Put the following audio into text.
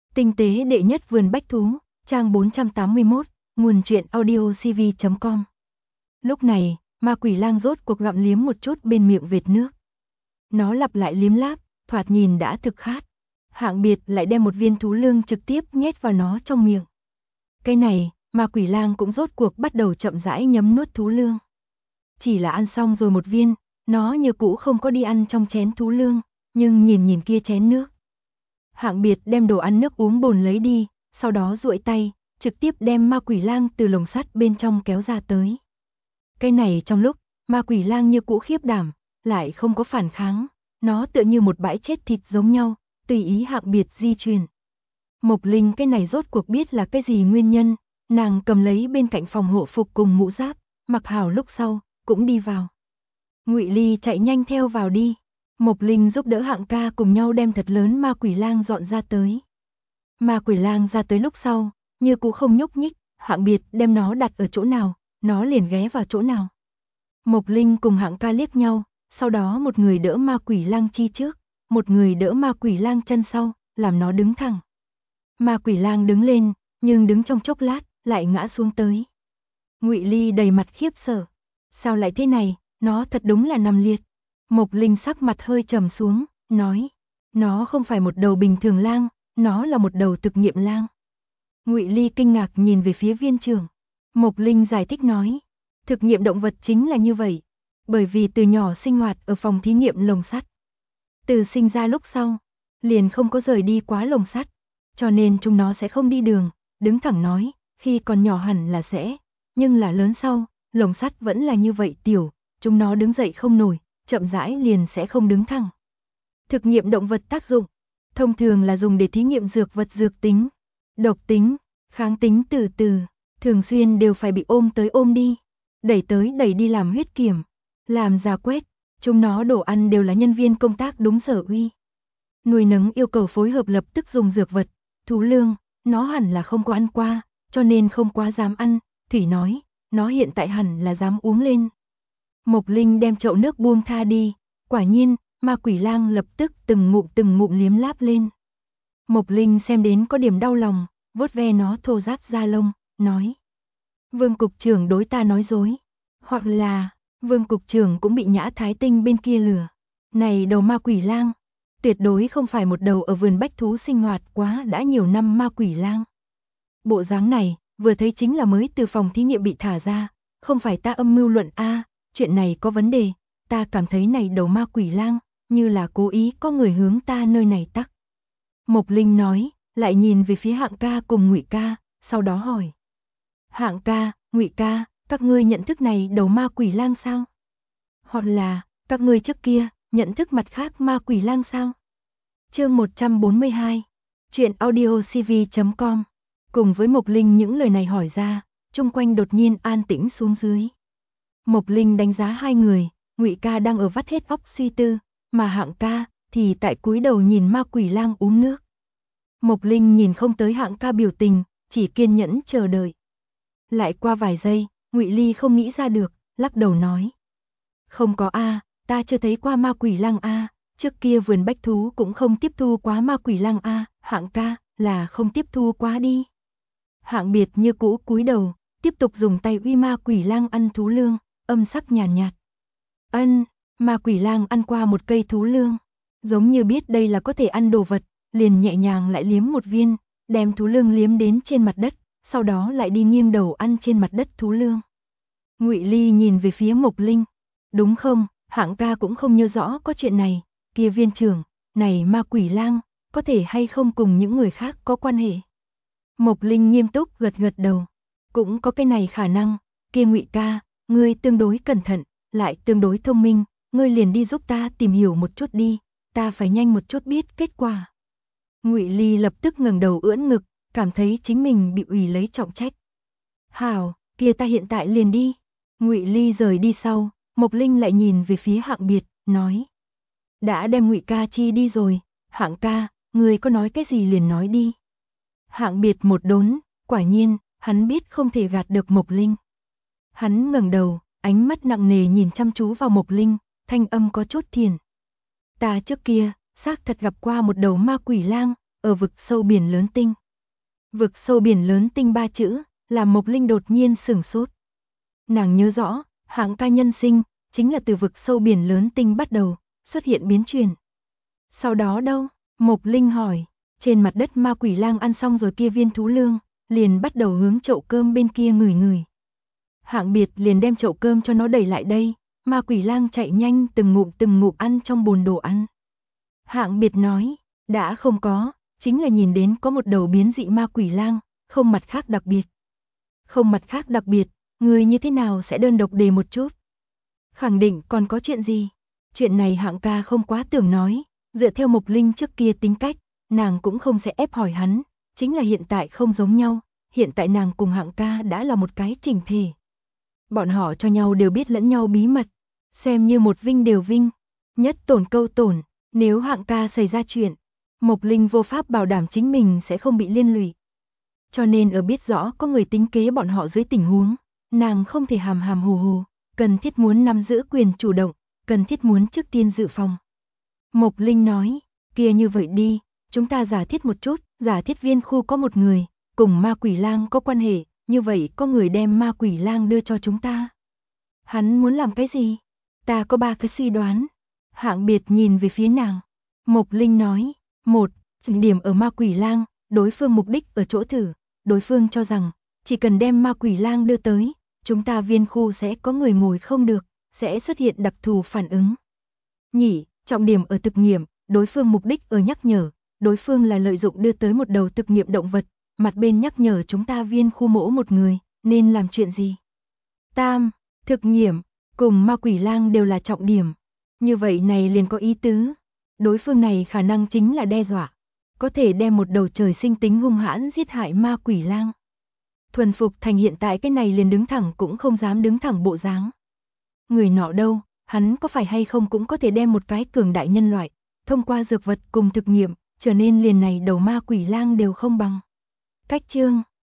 Tinh tế đệ nhất vườn bách thú, trang 481, nguồn truyện audiocv.com. Lúc này, ma quỷ lang rốt cuộc gặm liếm một chút bên miệng vệt nước. Nó lặp lại liếm láp, thoạt nhìn đã thực khát. Hạng Biệt lại đem một viên thú lương trực tiếp nhét vào nó trong miệng. Cái này, ma quỷ lang cũng rốt cuộc bắt đầu chậm rãi nhấm nuốt thú lương. Chỉ là ăn xong rồi một viên, nó như cũ không có đi ăn trong chén thú lương, nhưng nhìn kia chén nước. Hạng Biệt đem đồ ăn nước uống bồn lấy đi, sau đó duỗi tay, trực tiếp đem ma quỷ lang từ lồng sắt bên trong kéo ra tới. Cái này trong lúc, ma quỷ lang như cũ khiếp đảm, lại không có phản kháng, nó tựa như một bãi chết thịt giống nhau, tùy ý Hạng Biệt di chuyển. Mộc Linh cái này rốt cuộc biết là cái gì nguyên nhân, nàng cầm lấy bên cạnh phòng hộ phục cùng mũ giáp, mặc hảo lúc sau, cũng đi vào. Ngụy Ly chạy nhanh theo vào đi. Mộc Linh giúp đỡ Hạng ca cùng nhau đem thật lớn ma quỷ lang dọn ra tới. Ma quỷ lang ra tới lúc sau, như cũ không nhúc nhích, Hạng Biệt đem nó đặt ở chỗ nào, nó liền ghé vào chỗ nào. Mộc Linh cùng Hạng ca liếc nhau, sau đó một người đỡ ma quỷ lang chi trước, một người đỡ ma quỷ lang chân sau, làm nó đứng thẳng. Ma quỷ lang đứng lên, nhưng đứng trong chốc lát, lại ngã xuống tới. Ngụy Ly đầy mặt khiếp sợ. Sao lại thế này, nó thật đúng là nằm liệt. Mộc Linh sắc mặt hơi trầm xuống, nói, nó không phải một đầu bình thường lang, nó là một đầu thực nghiệm lang. Ngụy Ly kinh ngạc nhìn về phía viên trưởng. Mộc Linh giải thích nói, thực nghiệm động vật chính là như vậy, bởi vì từ nhỏ sinh hoạt ở phòng thí nghiệm lồng sắt. Từ sinh ra lúc sau, liền không có rời đi quá lồng sắt, cho nên chúng nó sẽ không đi đường, đứng thẳng nói, khi còn nhỏ hẳn là sẽ, nhưng là lớn sau, lồng sắt vẫn là như vậy tiểu, chúng nó đứng dậy không nổi, chậm rãi liền sẽ không đứng thẳng. Thực nghiệm động vật tác dụng, thông thường là dùng để thí nghiệm dược vật dược tính, độc tính, kháng tính từ từ, thường xuyên đều phải bị ôm tới ôm đi, đẩy tới đẩy đi làm huyết kiểm, làm giả quét, chúng nó đồ ăn đều là nhân viên công tác đúng sở uy. Nuôi nấng yêu cầu phối hợp lập tức dùng dược vật, thú lương, nó hẳn là không có ăn qua, cho nên không quá dám ăn, Thủy nói, nó hiện tại hẳn là dám uống lên. Mộc Linh đem chậu nước buông tha đi, quả nhiên, ma quỷ lang lập tức từng ngụm liếm láp lên. Mộc Linh xem đến có điểm đau lòng, vuốt ve nó thô ráp da lông, nói. Vương cục trưởng đối ta nói dối, hoặc là, Vương cục trưởng cũng bị Nhã Thái Tinh bên kia lừa. Này đầu ma quỷ lang, tuyệt đối không phải một đầu ở vườn bách thú sinh hoạt quá đã nhiều năm ma quỷ lang. Bộ dáng này, vừa thấy chính là mới từ phòng thí nghiệm bị thả ra, không phải ta âm mưu luận a, chuyện này có vấn đề, ta cảm thấy này đầu ma quỷ lang, như là cố ý có người hướng ta nơi này tắc. Mộc Linh nói, lại nhìn về phía Hạng ca cùng Ngụy ca, sau đó hỏi. Hạng ca, Ngụy ca, các ngươi nhận thức này đầu ma quỷ lang sao? Hoặc là, các ngươi trước kia, nhận thức mặt khác ma quỷ lang sao? Chương 142, truyện audiocv.com. Cùng với Mộc Linh những lời này hỏi ra, chung quanh đột nhiên an tĩnh xuống dưới. Mộc Linh đánh giá hai người, Ngụy ca đang ở vắt hết óc suy tư, mà Hạng ca thì tại cúi đầu nhìn ma quỷ lang uống nước. Mộc Linh nhìn không tới Hạng ca biểu tình, chỉ kiên nhẫn chờ đợi. Lại qua vài giây, Ngụy Ly không nghĩ ra được, lắc đầu nói. Không có a, ta chưa thấy qua ma quỷ lang a, trước kia vườn bách thú cũng không tiếp thu quá ma quỷ lang a, Hạng ca là không tiếp thu quá đi. Hạng Biệt như cũ cúi đầu, tiếp tục dùng tay uy ma quỷ lang ăn thú lương, âm sắc nhàn nhạt. Ân, ma quỷ lang ăn qua một cây thú lương, giống như biết đây là có thể ăn đồ vật, liền nhẹ nhàng lại liếm một viên, đem thú lương liếm đến trên mặt đất, sau đó lại đi nghiêng đầu ăn trên mặt đất thú lương. Ngụy Ly nhìn về phía Mộc Linh, đúng không, Hạng ca cũng không nhớ rõ có chuyện này, kia viên trưởng, này ma quỷ lang, có thể hay không cùng những người khác có quan hệ. Mộc Linh nghiêm túc gật gật đầu, cũng có cái này khả năng, kia Ngụy ca, ngươi tương đối cẩn thận, lại tương đối thông minh, ngươi liền đi giúp ta tìm hiểu một chút đi, ta phải nhanh một chút biết kết quả. Ngụy Ly lập tức ngẩng đầu ưỡn ngực, cảm thấy chính mình bị ủy lấy trọng trách. Hảo, kia ta hiện tại liền đi. Ngụy Ly rời đi sau, Mộc Linh lại nhìn về phía Hạng Biệt, nói. Đã đem Ngụy ca chi đi rồi, Hạng ca, ngươi có nói cái gì liền nói đi. Hạng Biệt một đốn, quả nhiên, hắn biết không thể gạt được Mộc Linh. Hắn ngẩng đầu, ánh mắt nặng nề nhìn chăm chú vào Mộc Linh, thanh âm có chút thiền. Ta trước kia, xác thật gặp qua một đầu ma quỷ lang, ở vực sâu biển lớn tinh. Vực sâu biển lớn tinh 3 chữ, làm Mộc Linh đột nhiên sửng sốt. Nàng nhớ rõ, hạng ca nhân sinh, chính là từ vực sâu biển lớn tinh bắt đầu, xuất hiện biến chuyển. Sau đó đâu? Mộc Linh hỏi, trên mặt đất ma quỷ lang ăn xong rồi kia viên thú lương, liền bắt đầu hướng chậu cơm bên kia ngửi ngửi. Hạng Biệt liền đem chậu cơm cho nó đẩy lại đây, ma quỷ lang chạy nhanh từng ngụm ăn trong bồn đồ ăn. Hạng Biệt nói, đã không có, chính là nhìn đến có một đầu biến dị ma quỷ lang, không mặt khác đặc biệt. Không mặt khác đặc biệt, người như thế nào sẽ đơn độc đề một chút? Khẳng định còn có chuyện gì? Chuyện này Hạng ca không quá tưởng nói, dựa theo Mộc Linh trước kia tính cách, nàng cũng không sẽ ép hỏi hắn, chính là hiện tại không giống nhau, hiện tại nàng cùng Hạng ca đã là một cái chỉnh thể. Bọn họ cho nhau đều biết lẫn nhau bí mật, xem như một vinh đều vinh, nhất tổn câu tổn, nếu Hạng ca xảy ra chuyện, Mộc Linh vô pháp bảo đảm chính mình sẽ không bị liên lụy. Cho nên ở biết rõ có người tính kế bọn họ dưới tình huống, nàng không thể hàm hàm hồ hồ, cần thiết muốn nắm giữ quyền chủ động, cần thiết muốn trước tiên dự phòng. Mộc Linh nói, kia như vậy đi, chúng ta giả thiết một chút, giả thiết viên khu có một người, cùng ma quỷ lang có quan hệ, như vậy có người đem ma quỷ lang đưa cho chúng ta. Hắn muốn làm cái gì? Ta có 3 cái suy đoán. Hạng Biệt nhìn về phía nàng. Mộc Linh nói, 1, trọng điểm ở ma quỷ lang, đối phương mục đích ở chỗ thử, đối phương cho rằng, chỉ cần đem ma quỷ lang đưa tới, chúng ta viên khu sẽ có người ngồi không được, sẽ xuất hiện đặc thù phản ứng. Nhị, trọng điểm ở thực nghiệm, đối phương mục đích ở nhắc nhở, đối phương là lợi dụng đưa tới một đầu thực nghiệm động vật, mặt bên nhắc nhở chúng ta viên khu mỗi một người, nên làm chuyện gì. Tam, thực nghiệm, cùng ma quỷ lang đều là trọng điểm. Như vậy này liền có ý tứ. Đối phương này khả năng chính là đe dọa, có thể đem một đầu trời sinh tính hung hãn giết hại ma quỷ lang. Thuần Phục Thành hiện tại cái này liền đứng thẳng cũng không dám đứng thẳng bộ dáng. Người nọ đâu, hắn có phải hay không cũng có thể đem một cái cường đại nhân loại, thông qua dược vật cùng thực nghiệm, trở nên liền này đầu ma quỷ lang đều không bằng. Cách chương